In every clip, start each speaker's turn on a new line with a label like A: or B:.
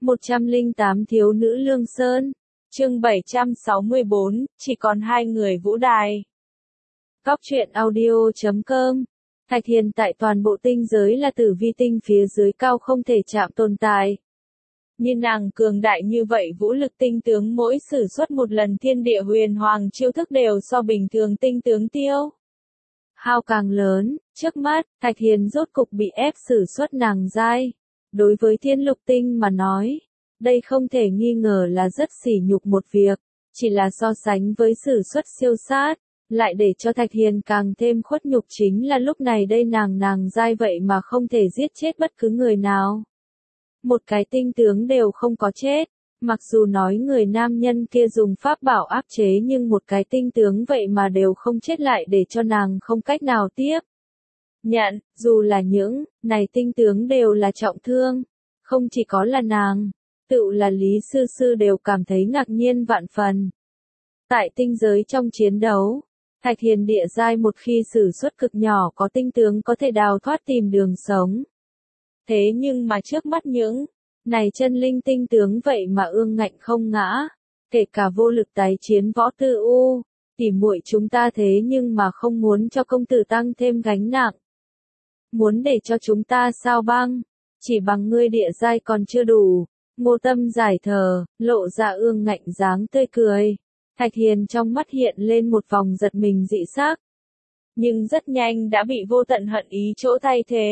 A: 108 thiếu nữ Lương Sơn. Chương 764, chỉ còn hai người Vũ Đài. Góc truyện audio.com. Thạch Hiền tại toàn bộ tinh giới là tử vi tinh phía dưới cao không thể chạm tồn tại. Như nàng cường đại như vậy vũ lực tinh tướng mỗi sử xuất một lần thiên địa huyền hoàng chiêu thức đều so bình thường tinh tướng tiêu hao càng lớn. Trước mắt, Thạch Hiền rốt cục bị ép sử xuất nàng giai. Đối với thiên lục tinh mà nói, đây không thể nghi ngờ là rất sỉ nhục một việc, chỉ là so sánh với sử xuất siêu sát, lại để cho Thạch Hiền càng thêm khuất nhục chính là lúc này đây nàng giai vậy mà không thể giết chết bất cứ người nào. Một cái tinh tướng đều không có chết, mặc dù nói người nam nhân kia dùng pháp bảo áp chế nhưng một cái tinh tướng vậy mà đều không chết lại để cho nàng không cách nào tiếp nhận, dù là những này tinh tướng đều là trọng thương, không chỉ có là nàng, tự là Lý Sư Sư đều cảm thấy ngạc nhiên vạn phần. Tại tinh giới trong chiến đấu, Thạch Hiền địa giai một khi sử xuất cực nhỏ có tinh tướng có thể đào thoát tìm đường sống. Thế nhưng mà trước mắt những này chân linh tinh tướng vậy mà ương ngạnh không ngã, kể cả vô lực tái chiến Võ Tư U, tỉ muội chúng ta thế nhưng mà không muốn cho công tử tăng thêm gánh nặng. Muốn để cho chúng ta sao băng, chỉ bằng ngươi địa giai còn chưa đủ. Ngô Tâm giải thở, lộ ra ương ngạnh dáng tươi cười. Thạch Hiền trong mắt hiện lên một vòng giật mình dị sắc. Nhưng rất nhanh đã bị vô tận hận ý chỗ thay thế.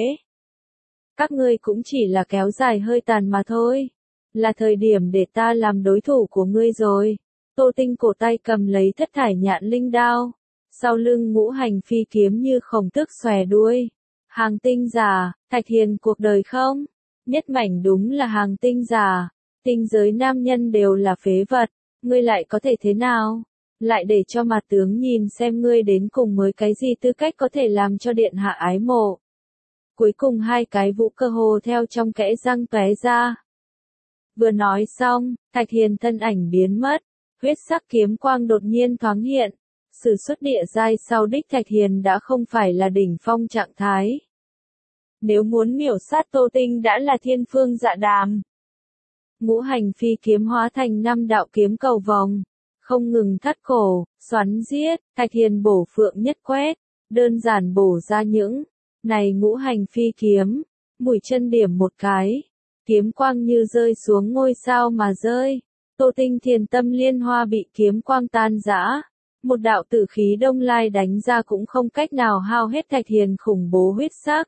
A: Các ngươi cũng chỉ là kéo dài hơi tàn mà thôi. Là thời điểm để ta làm đối thủ của ngươi rồi. Tô Tinh cổ tay cầm lấy thất thải nhạn linh đao. Sau lưng ngũ hành phi kiếm như khổng tước xòe đuôi. Hàng tinh giả, Thạch Hiền cuộc đời không? Nhất mảnh đúng là hàng tinh giả. Tinh giới nam nhân đều là phế vật. Ngươi lại có thể thế nào? Lại để cho mặt tướng nhìn xem ngươi đến cùng mới cái gì tư cách có thể làm cho điện hạ ái mộ. Cuối cùng hai cái vũ cơ hồ theo trong kẽ răng tóe ra. Vừa nói xong, Thạch Hiền thân ảnh biến mất. Huyết sắc kiếm quang đột nhiên thoáng hiện. Sử xuất địa giai sau đích Thạch Hiền đã không phải là đỉnh phong trạng thái. Nếu muốn miểu sát Tô Tinh đã là thiên phương dạ đàm. Ngũ hành phi kiếm hóa thành 5 đạo kiếm cầu vòng, không ngừng thắt cổ, xoắn giết, Thạch Hiền bổ phượng nhất quét, đơn giản bổ ra những này ngũ hành phi kiếm, mũi chân điểm một cái, kiếm quang như rơi xuống ngôi sao mà rơi. Tô Tinh thiền tâm liên hoa bị kiếm quang tan rã, một đạo tử khí đông lai đánh ra cũng không cách nào hao hết Thạch Hiền khủng bố huyết sắc.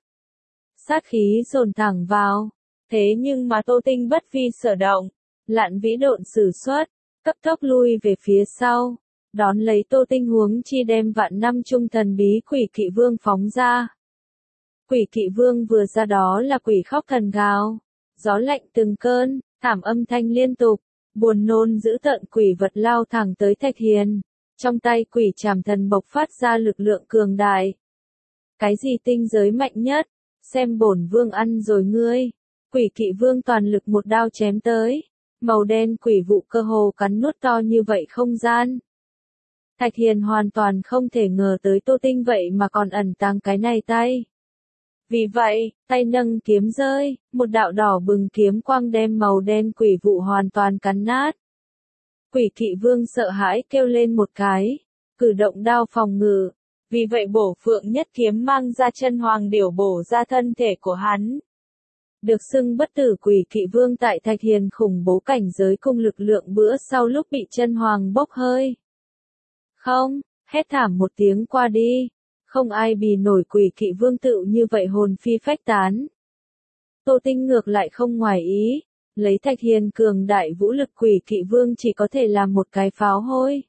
A: Sát khí dồn thẳng vào, thế nhưng mà Tô Tinh bất vi sở động, lạn vĩ độn sử xuất, cấp tốc lui về phía sau, đón lấy Tô Tinh huống chi đem vạn năm trung thần bí Quỷ Kỵ Vương phóng ra. Quỷ Kỵ Vương vừa ra đó là quỷ khóc thần gào, gió lạnh từng cơn, thảm âm thanh liên tục, buồn nôn dữ tợn quỷ vật lao thẳng tới Thạch Hiền, trong tay quỷ trảm thần bộc phát ra lực lượng cường đại. Cái gì tinh giới mạnh nhất? Xem bổn vương ăn rồi ngươi. Quỷ Kỵ Vương toàn lực một đao chém tới. Màu đen quỷ vụ cơ hồ cắn nuốt to như vậy không gian. Thạch Hiền hoàn toàn không thể ngờ tới Tô Tinh vậy mà còn ẩn tàng cái này tay. Vì vậy, tay nâng kiếm rơi, một đạo đỏ bừng kiếm quang đem màu đen quỷ vụ hoàn toàn cắn nát. Quỷ Kỵ Vương sợ hãi kêu lên một cái, cử động đao phòng ngự. Vì vậy bổ phượng nhất kiếm mang ra chân hoàng điểu bổ ra thân thể của hắn. Được xưng bất tử Quỷ Kỵ Vương tại Thạch Hiền khủng bố cảnh giới cùng lực lượng bữa sau lúc bị chân hoàng bốc hơi. Không, hét thảm một tiếng qua đi. Không ai bì nổi Quỷ Kỵ Vương tự như vậy hồn phi phách tán. Tô Tinh ngược lại không ngoài ý. Lấy Thạch Hiền cường đại vũ lực Quỷ Kỵ Vương chỉ có thể làm một cái pháo hôi.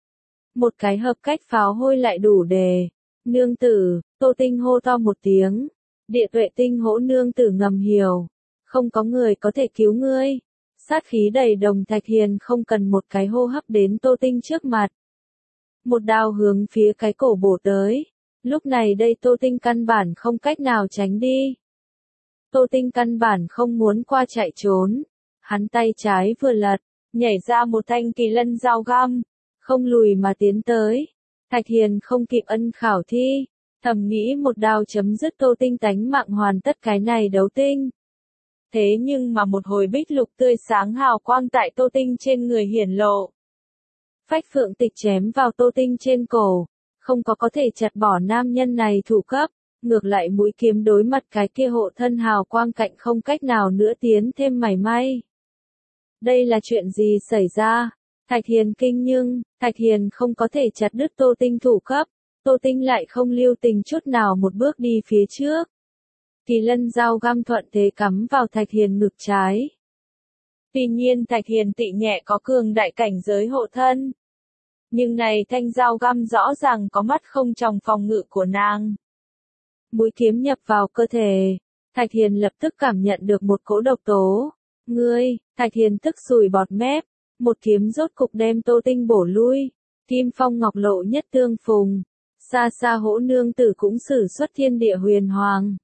A: Một cái hợp cách pháo hôi lại đủ để. Nương tử, Tô Tinh hô to một tiếng. Địa tuệ tinh hỗ nương tử ngầm hiểu. Không có người có thể cứu ngươi. Sát khí đầy đồng Thạch Hiền không cần một cái hô hấp đến Tô Tinh trước mặt. Một đao hướng phía cái cổ bổ tới. Lúc này đây Tô Tinh căn bản không cách nào tránh đi. Tô Tinh căn bản không muốn qua chạy trốn. Hắn tay trái vừa lật, nhảy ra một thanh kỳ lân dao găm. Không lùi mà tiến tới. Thạch Hiền không kịp ân khảo thi, thầm nghĩ một đao chấm dứt Tô Tinh tánh mạng hoàn tất cái này đấu tinh. Thế nhưng mà một hồi bích lục tươi sáng hào quang tại Tô Tinh trên người hiển lộ. Phách Phượng Tịch chém vào Tô Tinh trên cổ, không có thể chặt bỏ nam nhân này thủ cấp, ngược lại mũi kiếm đối mặt cái kia hộ thân hào quang cạnh không cách nào nữa tiến thêm mảy may. Đây là chuyện gì xảy ra? Thạch Hiền kinh nhưng, Thạch Hiền không có thể chặt đứt Tô Tinh thủ cấp, Tô Tinh lại không lưu tình chút nào một bước đi phía trước. Kỳ lân dao găm thuận thế cắm vào Thạch Hiền ngực trái. Tuy nhiên Thạch Hiền tị nhẹ có cường đại cảnh giới hộ thân. Nhưng này thanh dao găm rõ ràng có mắt không tròng phòng ngự của nàng. Mũi kiếm nhập vào cơ thể, Thạch Hiền lập tức cảm nhận được một cỗ độc tố. Ngươi, Thạch Hiền tức sùi bọt mép, một kiếm rốt cục đem Tô Tinh bổ lui. Kim Phong Ngọc Lộ nhất tương phùng, xa xa Hỗ Nương Tử cũng sử xuất thiên địa huyền hoàng.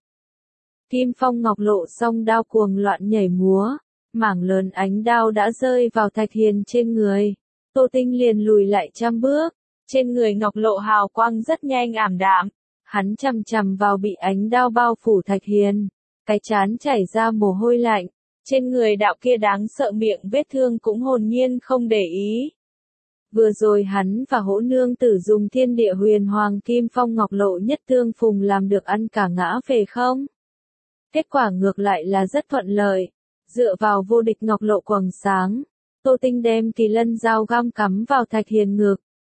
A: Kim Phong Ngọc Lộ song đao cuồng loạn nhảy múa, mảng lớn ánh đao đã rơi vào Thạch Hiền trên người. Tô Tinh liền lùi lại 100 bước, trên người Ngọc Lộ hào quang rất nhanh ảm đạm, hắn chằm chằm vào bị ánh đao bao phủ Thạch Hiền, cái trán chảy ra mồ hôi lạnh, trên người đạo kia đáng sợ miệng vết thương cũng hồn nhiên không để ý. Vừa rồi hắn và Hỗ Nương Tử dùng thiên địa huyền hoàng Kim Phong Ngọc Lộ nhất tương phùng làm được ăn cả ngã về không? Kết quả ngược lại là rất thuận lợi, dựa vào vô địch Ngọc Lộ quầng sáng. Tô Tinh đem kỳ lân dao găm cắm vào Thạch Hiền ngực.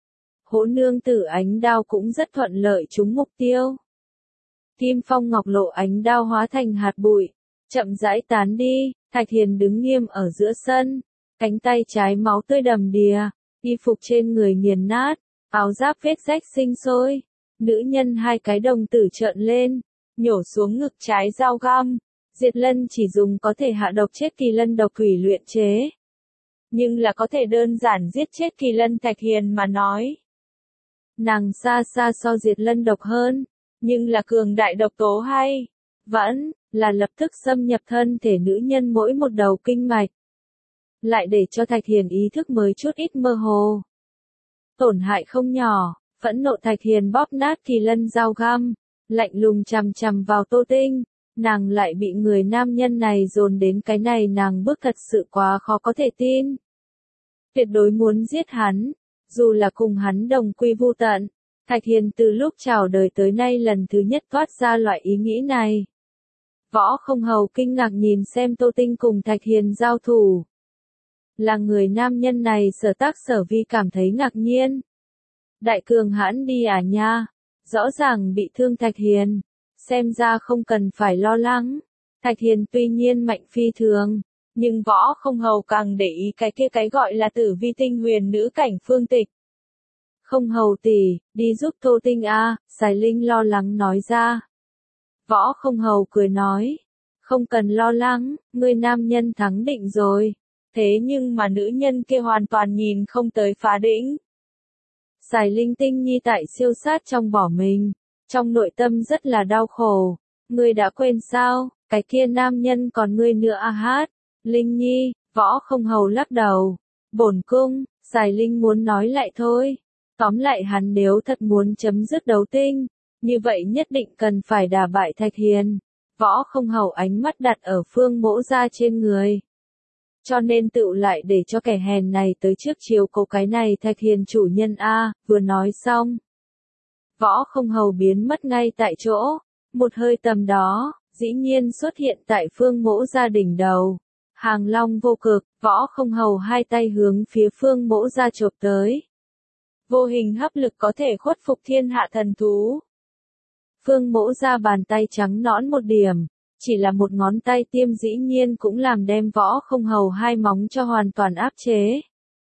A: Hỗ Nương Tử ánh đao cũng rất thuận lợi trúng mục tiêu. Kim Phong Ngọc Lộ ánh đao hóa thành hạt bụi, chậm rãi tán đi. Thạch Hiền đứng nghiêm ở giữa sân, cánh tay trái máu tươi đầm đìa, y phục trên người nghiền nát, áo giáp vết rách sinh sôi. Nữ nhân hai cái đồng tử trợn lên, nhổ xuống ngực trái dao găm. Diệt Lân chỉ dùng có thể hạ độc chết kỳ lân độc quỷ luyện chế. Nhưng là có thể đơn giản giết chết kỳ lân Thạch Hiền mà nói. Nàng xa xa so Diệt Lân độc hơn, nhưng là cường đại độc tố hay, vẫn là lập tức xâm nhập thân thể nữ nhân mỗi một đầu kinh mạch. Lại để cho Thạch Hiền ý thức mới chút ít mơ hồ. Tổn hại không nhỏ, phẫn nộ Thạch Hiền bóp nát kỳ lân dao găm, lạnh lùng chằm chằm vào Tô Tinh. Nàng lại bị người nam nhân này dồn đến cái này, nàng bước thật sự quá khó có thể tin. Tuyệt đối muốn giết hắn, dù là cùng hắn đồng quy vu tận. Thạch Hiền từ lúc chào đời tới nay lần thứ nhất thoát ra loại ý nghĩ này. Võ Không Hầu kinh ngạc nhìn xem Tô Tinh cùng Thạch Hiền giao thủ. Là người nam nhân này Sở Tác Sở Vi cảm thấy ngạc nhiên. Đại cường hãn đi à nha, rõ ràng bị thương Thạch Hiền, xem ra không cần phải lo lắng. Thạch Hiền tuy nhiên mạnh phi thường, nhưng Võ Không Hầu càng để ý cái gọi là Tử Vi Tinh huyền nữ cảnh Phương Tịch. Không Hầu tỷ, đi giúp Tô Tinh a, Sài Linh lo lắng nói ra. Võ Không Hầu cười nói, không cần lo lắng, ngươi nam nhân thắng định rồi. Thế nhưng mà nữ nhân kia hoàn toàn nhìn không tới phá đỉnh. Sài Linh Tinh nhi tại siêu sát trong bỏ mình, trong nội tâm rất là đau khổ. Ngươi đã quên sao, cái kia nam nhân còn ngươi nữa à hát. Linh nhi, Võ Không Hầu lắc đầu. Bổn cung, Sài Linh muốn nói lại thôi. Tóm lại hắn nếu thật muốn chấm dứt đấu tinh, như vậy nhất định cần phải đả bại Thạch Hiền. Võ Không Hầu ánh mắt đặt ở Phương Mỗ Gia trên người. Cho nên tựu lại để cho kẻ hèn này tới trước chiếu cố cái này Thạch Hiền chủ nhân a. Vừa nói xong, Võ Không Hầu biến mất ngay tại chỗ. Một hơi tầm đó, dĩ nhiên xuất hiện tại Phương Mỗ Gia đỉnh đầu. Hàng long vô cực, Võ Không Hầu hai tay hướng phía Phương Mỗ Gia chộp tới. Vô hình hấp lực có thể khuất phục thiên hạ thần thú. Phương Mỗ Gia bàn tay trắng nõn một điểm, chỉ là một ngón tay tiêm dĩ nhiên cũng làm đem Võ Không Hầu hai móng cho hoàn toàn áp chế.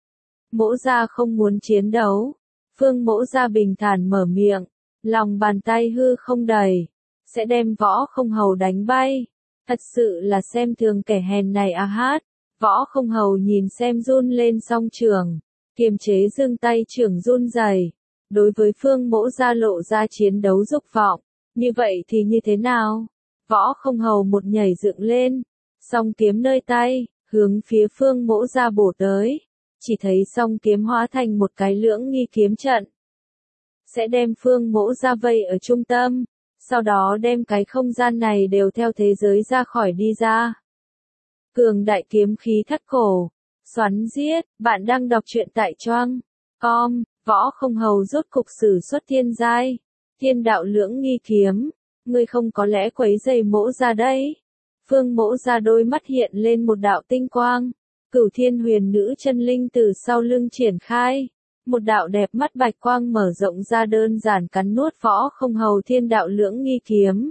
A: Mỗ Gia không muốn chiến đấu. Phương Mỗ Gia bình thản mở miệng, lòng bàn tay hư không đầy, sẽ đem Võ Không Hầu đánh bay. Thật sự là xem thường kẻ hèn này à hát. Võ Không Hầu nhìn xem run lên song trường, kiềm chế giương tay trưởng run rẩy. Đối với Phương Mỗ Gia lộ ra chiến đấu dục vọng, như vậy thì như thế nào? Võ Không Hầu một nhảy dựng lên, song kiếm nơi tay, hướng phía Phương Mỗ Gia bổ tới. Chỉ thấy song kiếm hóa thành một cái lưỡng nghi kiếm trận, sẽ đem Phương Mỗ Gia vây ở trung tâm, sau đó đem cái không gian này đều theo thế giới ra khỏi đi ra. Cường đại kiếm khí thắt cổ, xoắn giết. Bạn đang đọc truyện tại Choang.com, Võ Không Hầu rốt cục sử xuất thiên giai, thiên đạo lưỡng nghi kiếm. Ngươi không có lẽ quấy rầy Mỗ Gia đấy. Phương Mỗ Gia đôi mắt hiện lên một đạo tinh quang. Cửu Thiên Huyền Nữ chân linh từ sau lưng triển khai. Một đạo đẹp mắt bạch quang mở rộng ra đơn giản cắn nuốt Võ Không Hầu thiên đạo lưỡng nghi kiếm.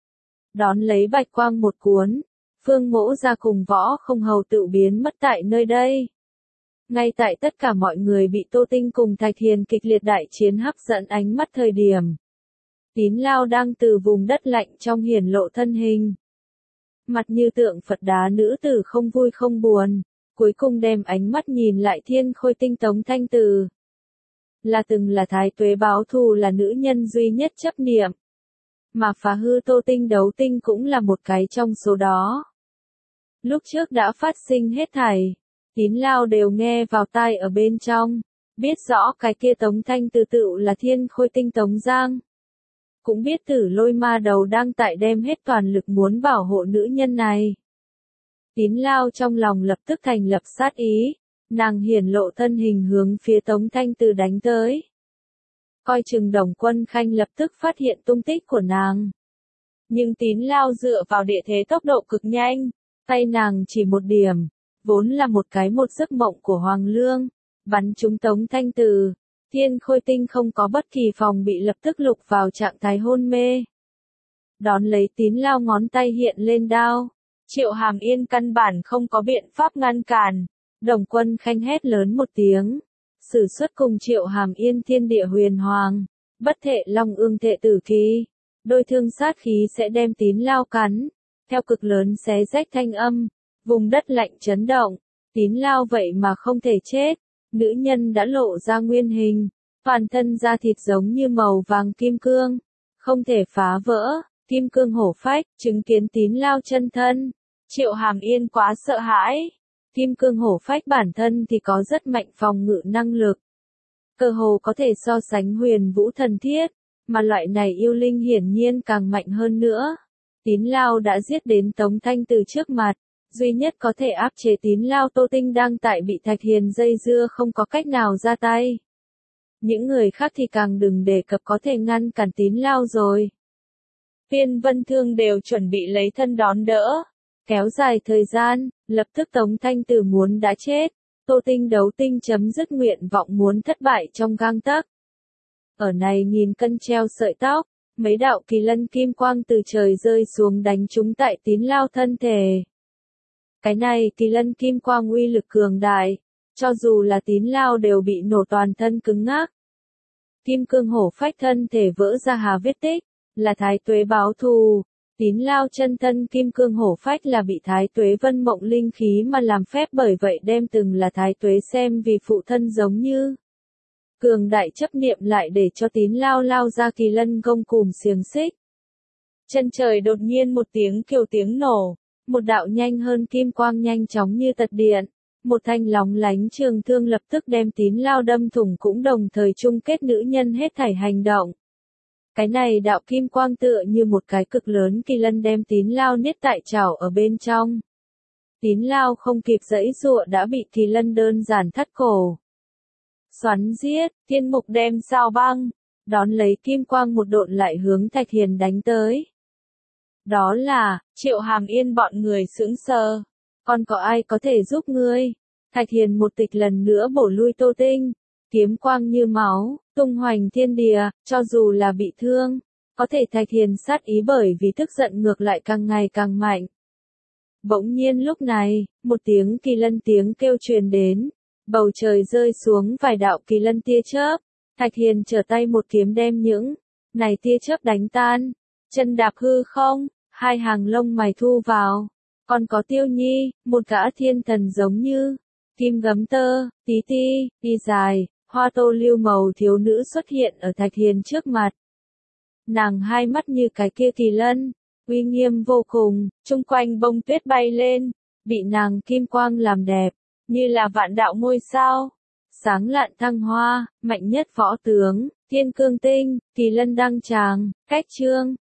A: Đón lấy bạch quang một cuốn, Phương Mỗ Gia cùng Võ Không Hầu tự biến mất tại nơi đây. Ngay tại tất cả mọi người bị Tô Tinh cùng Thạch Hiền kịch liệt đại chiến hấp dẫn ánh mắt thời điểm. Tín Lao đang từ vùng đất lạnh trong hiển lộ thân hình. Mặt như tượng Phật đá nữ tử không vui không buồn, cuối cùng đem ánh mắt nhìn lại Thiên Khôi Tinh Tống Thanh Từ. Là từng là Thái Tuế báo thù là nữ nhân duy nhất chấp niệm. Mà phá hư Tô Tinh đấu tinh cũng là một cái trong số đó. Lúc trước đã phát sinh hết thảy, Tín Lao đều nghe vào tai ở bên trong, biết rõ cái kia Tống Thanh Từ tựu là Thiên Khôi Tinh Tống Giang. Cũng biết Tử Lôi Ma Đầu đang tại đem hết toàn lực muốn bảo hộ nữ nhân này. Tín Lao trong lòng lập tức thành lập sát ý, nàng hiển lộ thân hình hướng phía Tống Thanh Từ đánh tới. Coi chừng Đồng Quân Khanh lập tức phát hiện tung tích của nàng. Nhưng Tín Lao dựa vào địa thế tốc độ cực nhanh, tay nàng chỉ một điểm, vốn là một giấc mộng của Hoàng Lương, bắn trúng Tống Thanh Từ. Thiên Khôi Tinh không có bất kỳ phòng bị lập tức lục vào trạng thái hôn mê. Đón lấy Tín Lao ngón tay hiện lên đao. Triệu Hàm Yên căn bản không có biện pháp ngăn cản. Đồng Quân Khanh hét lớn một tiếng. Sử xuất cùng Triệu Hàm Yên thiên địa huyền hoàng. Bất thệ long ương thệ tử kỳ. Đôi thương sát khí sẽ đem Tín Lao cắn. Theo cực lớn xé rách thanh âm. Vùng đất lạnh chấn động. Tín Lao vậy mà không thể chết. Nữ nhân đã lộ ra nguyên hình, toàn thân da thịt giống như màu vàng kim cương, không thể phá vỡ, kim cương hổ phách, chứng kiến Tín Lao chân thân. Triệu Hàm Yên quá sợ hãi, kim cương hổ phách bản thân thì có rất mạnh phòng ngự năng lực. Cơ hồ có thể so sánh Huyền Vũ Thần Thiết, mà loại này yêu linh hiển nhiên càng mạnh hơn nữa. Tín Lao đã giết đến Tống Thanh Từ trước mặt. Duy nhất có thể áp chế Tín Lao Tô Tinh đang tại bị Thạch Hiền dây dưa không có cách nào ra tay. Những người khác thì càng đừng đề cập có thể ngăn cản Tín Lao rồi. Viên Vân Thương đều chuẩn bị lấy thân đón đỡ. Kéo dài thời gian, lập tức Tống Thanh Từ muốn đã chết. Tô Tinh đấu tinh chấm dứt nguyện vọng muốn thất bại trong gang tấc. Ở này nghìn cân treo sợi tóc, mấy đạo kỳ lân kim quang từ trời rơi xuống đánh trúng tại Tín Lao thân thể. Cái này kỳ lân kim quang uy lực cường đại, cho dù là Tín Lao đều bị nổ toàn thân cứng ngắc. Kim cương hổ phách thân thể vỡ ra hà vết tích, là Thái Tuế báo thù. Tín Lao chân thân kim cương hổ phách là bị Thái Tuế vân mộng linh khí mà làm phép, bởi vậy đem từng là Thái Tuế xem vì phụ thân giống như. Cường đại chấp niệm lại để cho Tín Lao lao ra kỳ lân gông cùm xiềng xích. Chân trời đột nhiên một tiếng kêu tiếng nổ. Một đạo nhanh hơn kim quang nhanh chóng như tật điện, một thanh lóng lánh trường thương lập tức đem Tín Lao đâm thủng, cũng đồng thời chung kết nữ nhân hết thảy hành động. Cái này đạo kim quang tựa như một cái cực lớn kỳ lân đem Tín Lao niết tại chảo ở bên trong. Tín Lao không kịp giãy giụa đã bị kỳ lân đơn giản thắt cổ. Xoắn giết, thiên mục đem sao băng, đón lấy kim quang một độn lại hướng Thạch Hiền đánh tới. Đó là, Triệu Hàm Yên bọn người sững sờ. Còn có ai có thể giúp ngươi? Thạch Hiền một tịch lần nữa bổ lui Tô Tinh. Kiếm quang như máu, tung hoành thiên địa, cho dù là bị thương. Có thể Thạch Hiền sát ý bởi vì tức giận ngược lại càng ngày càng mạnh. Bỗng nhiên lúc này, một tiếng kỳ lân tiếng kêu truyền đến. Bầu trời rơi xuống vài đạo kỳ lân tia chớp. Thạch Hiền trở tay một kiếm đem những này tia chớp đánh tan. Chân đạp hư không, hai hàng lông mày thu vào. Còn có Tiêu Nhi, một gã thiên thần giống như kim gấm tơ, tí ti, đi dài, hoa tô lưu màu thiếu nữ xuất hiện ở Thạch Hiền trước mặt. Nàng hai mắt như cái kia kỳ lân, uy nghiêm vô cùng, chung quanh bông tuyết bay lên, bị nàng kim quang làm đẹp, như là vạn đạo ngôi sao. Sáng lạn thăng hoa, mạnh nhất võ tướng, thiên cương tinh, kỳ lân đăng tràng, cách chương.